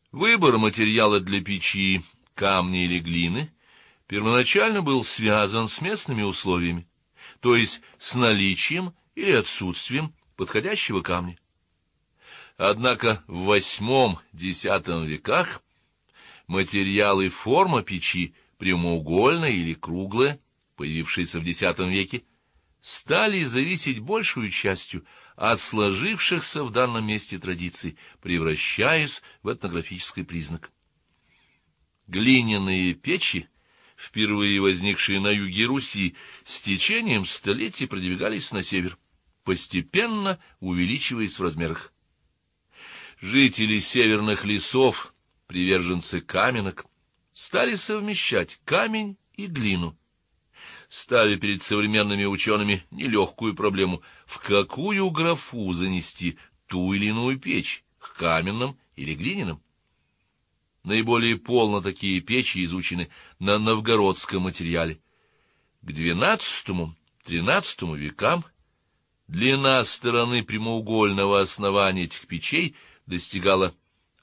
Выбор материала для печи, камня или глины, первоначально был связан с местными условиями, то есть с наличием или отсутствием подходящего камня. Однако в VIII-X веках материал и форма печи, прямоугольная или круглая, появившиеся в X веке, стали зависеть большую частью от сложившихся в данном месте традиций, превращаясь в этнографический признак. Глиняные печи, впервые возникшие на юге Руси, с течением столетий продвигались на север, постепенно увеличиваясь в размерах. Жители северных лесов, приверженцы каменок, стали совмещать камень и глину, ставя перед современными учеными нелегкую проблему, в какую графу занести ту или иную печь, к каменным или глиняным. Наиболее полно такие печи изучены на новгородском материале. К XII-XIII векам длина стороны прямоугольного основания этих печей достигала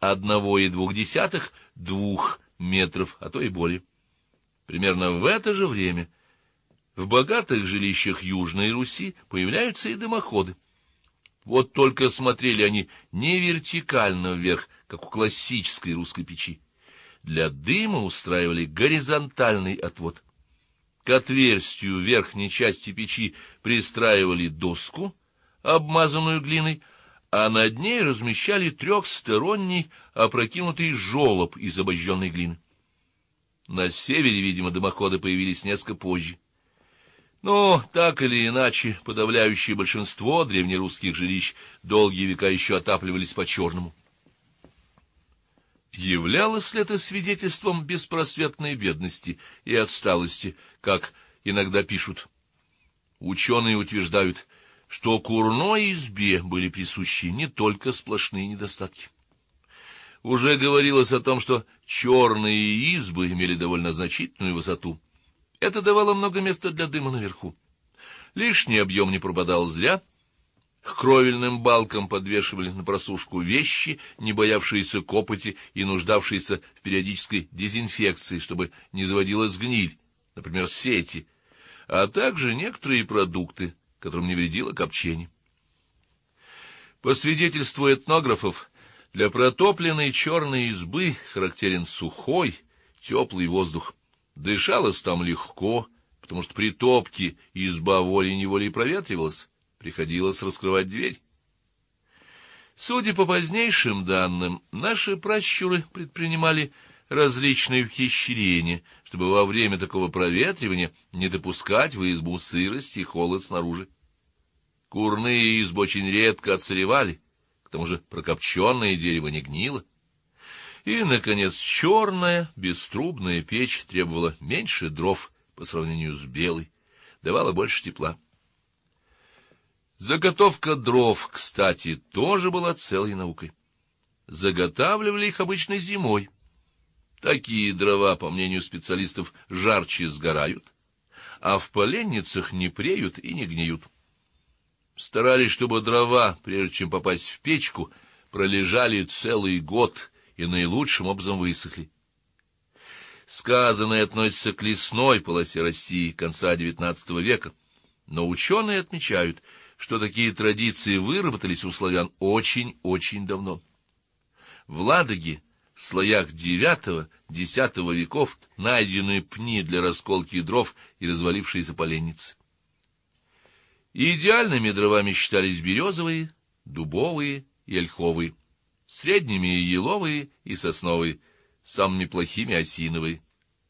1,2–2 метров, а то и более. Примерно в это же время в богатых жилищах Южной Руси появляются и дымоходы. Вот только смотрели они не вертикально вверх, как у классической русской печи. Для дыма устраивали горизонтальный отвод. К отверстию верхней части печи пристраивали доску, обмазанную глиной, а над ней размещали трехсторонний опрокинутый желоб из обожженной глины. На севере, видимо, дымоходы появились несколько позже. Но, так или иначе, подавляющее большинство древнерусских жилищ долгие века еще отапливались по-черному. Являлось ли это свидетельством беспросветной бедности и отсталости, как иногда пишут? Ученые утверждают, что курной избе были присущи не только сплошные недостатки. Уже говорилось о том, что черные избы имели довольно значительную высоту. Это давало много места для дыма наверху. Лишний объем не пропадал зря. К кровельным балкам подвешивали на просушку вещи, не боявшиеся копоти и нуждавшиеся в периодической дезинфекции, чтобы не заводилась гниль, например, сети, а также некоторые продукты, которым не вредило копчение. По свидетельству этнографов, для протопленной черной избы характерен сухой, теплый воздух. Дышалось там легко, потому что при топке изба волей-неволей проветривалась, приходилось раскрывать дверь. Судя по позднейшим данным, наши пращуры предпринимали различные ухищрения, чтобы во время такого проветривания не допускать в избу сырость и холод снаружи. Курные избы очень редко отсыревали, к тому же прокопченное дерево не гнило. И, наконец, черная беструбная печь требовала меньше дров по сравнению с белой, давала больше тепла. Заготовка дров, кстати, тоже была целой наукой. Заготавливали их обычно зимой. Такие дрова, по мнению специалистов, жарче сгорают, а в поленницах не преют и не гниют. Старались, чтобы дрова, прежде чем попасть в печку, пролежали целый год и наилучшим образом высохли. Сказанное относится к лесной полосе России конца XIX века, но ученые отмечают, что такие традиции выработались у славян очень-очень давно. В Ладоге в слоях IX-X веков найдены пни для расколки дров и развалившиеся поленницы. Идеальными дровами считались березовые, дубовые и ольховые, средними еловые и сосновые, самыми плохими осиновые.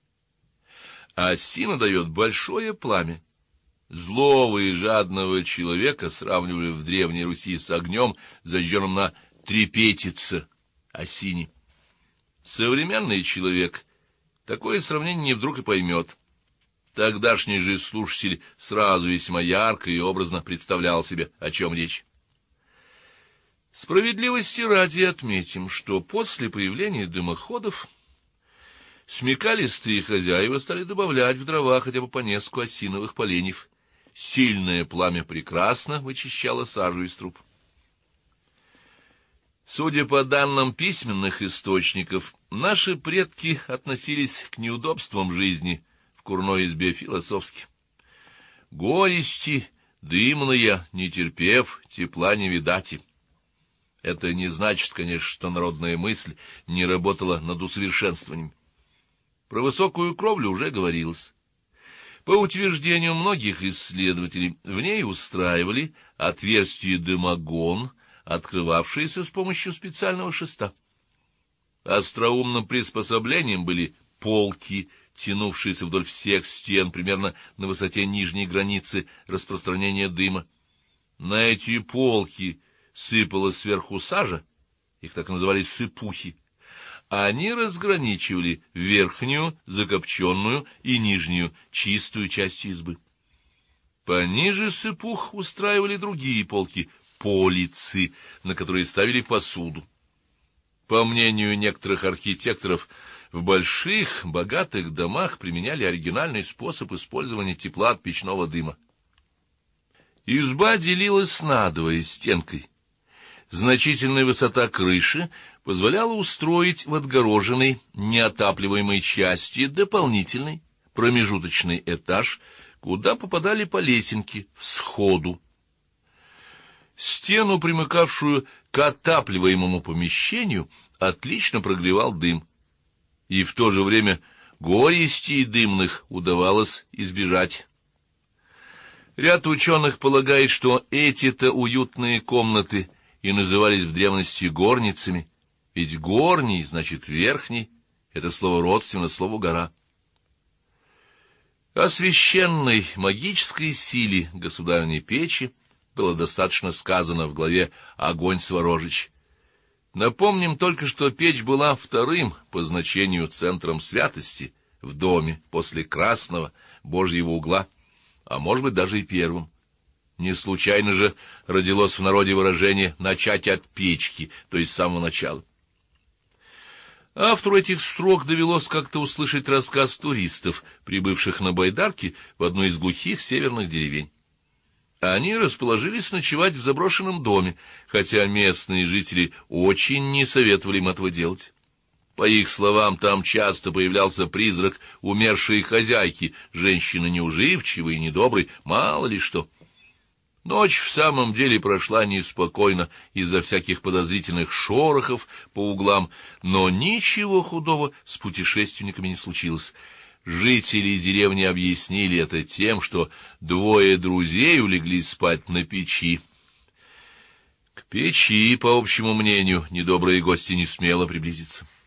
Осина дает большое пламя. Злого и жадного человека сравнивали в Древней Руси с огнем, зажженным на трепетице, осине. Современный человек такое сравнение не вдруг и поймет. Тогдашний же слушатель сразу весьма ярко и образно представлял себе, о чем речь. Справедливости ради отметим, что после появления дымоходов смекалистые хозяева стали добавлять в дрова хотя бы по нескольку осиновых поленьев. Сильное пламя прекрасно вычищало сажу из труб. Судя по данным письменных источников, наши предки относились к неудобствам жизни в курной избе философски. Горести дымная, не терпев, тепла не видати. Это не значит, конечно, что народная мысль не работала над усовершенствованием. Про высокую кровлю уже говорилось. По утверждению многих исследователей, в ней устраивали отверстие дымогон, открывавшееся с помощью специального шеста. Остроумным приспособлением были полки, тянувшиеся вдоль всех стен примерно на высоте нижней границы распространения дыма. На эти полки сыпалась сверху сажа, их так называли сыпухи. Они разграничивали верхнюю, закопченную и нижнюю, чистую часть избы. Пониже сыпух устраивали другие полки, полицы, на которые ставили посуду. По мнению некоторых архитекторов, в больших, богатых домах применяли оригинальный способ использования тепла от печного дыма. Изба делилась надвое стенкой. Значительная высота крыши позволяла устроить в отгороженной, неотапливаемой части дополнительный, промежуточный этаж, куда попадали по лесенке всходу. Стену, примыкавшую к отапливаемому помещению, отлично прогревал дым, и в то же время горестей дымных удавалось избежать. Ряд ученых полагает, что эти-то уютные комнаты и назывались в древности горницами, ведь горний значит верхний, это слово родственно слову гора. О священной магической силе государственной печи было достаточно сказано в главе «Огонь Сворожич». Напомним только, что печь была вторым по значению центром святости в доме после красного Божьего угла, а может быть даже и первым. Не случайно же родилось в народе выражение «начать от печки», то есть с самого начала. Автору этих строк довелось как-то услышать рассказ туристов, прибывших на байдарке в одну из глухих северных деревень. Они расположились ночевать в заброшенном доме, хотя местные жители очень не советовали им этого делать. По их словам, там часто появлялся призрак умершей хозяйки, женщины неуживчивой и недоброй, мало ли что. Ночь в самом деле прошла неспокойно из-за всяких подозрительных шорохов по углам, но ничего худого с путешественниками не случилось. Жители деревни объяснили это тем, что двое друзей улеглись спать на печи. К печи, по общему мнению, недобрые гости не смело приблизиться.